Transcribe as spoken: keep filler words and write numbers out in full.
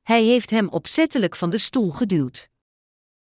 Hij heeft hem opzettelijk van de stoel geduwd.